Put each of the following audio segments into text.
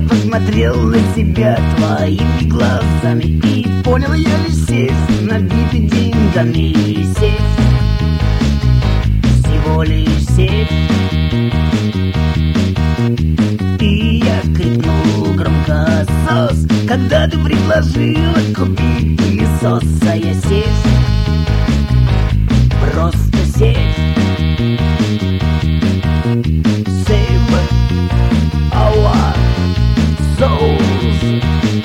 посмотрел на себя твоими глазами и понял я весь сейф, набитый деньгами. Сейф, всего лишь сейф. И я крикнул громко «сос», когда ты предложила купить пылесос. А я сейф, просто сейф. Save our souls.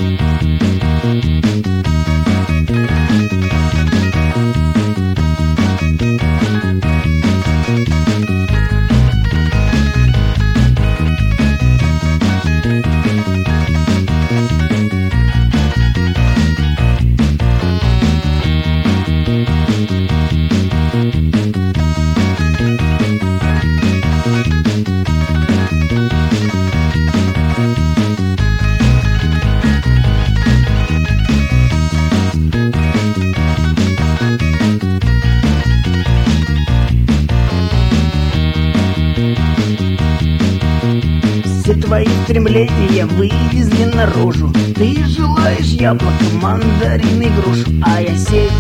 Все твои стремления вывезли наружу. Ты желаешь яблоко, мандарин и грушу. А я сейф,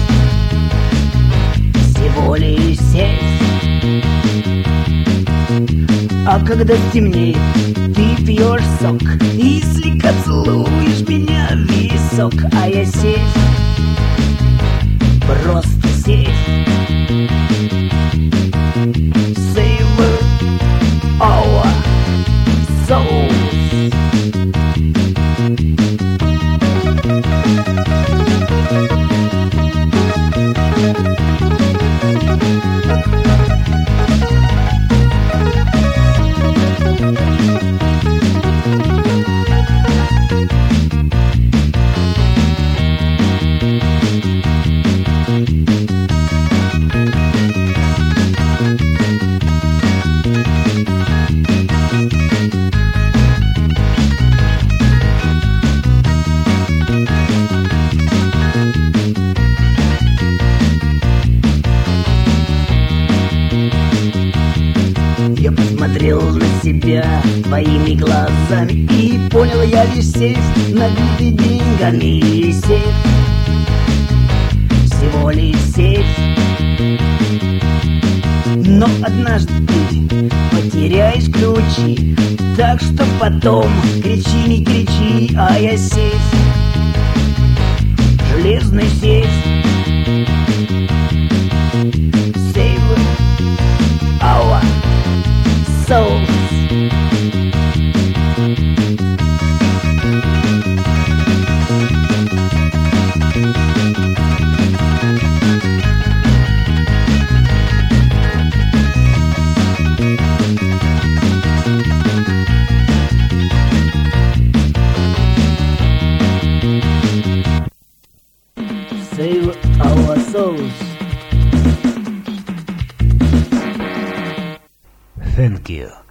всего лишь сейф. А когда стемнеет, ты пьешь сок и слегка целуешь меня в висок. А я сейф, просто сейф. Save our souls. Я посмотрел на себя твоими глазами и понял я весь сейф, набитый деньгами. Сейф, всего лишь сейф. Но однажды ты потеряешь ключи, так что потом кричи, не кричи. А я сейф, железный сейф. Save our souls. Save our souls. Thank you.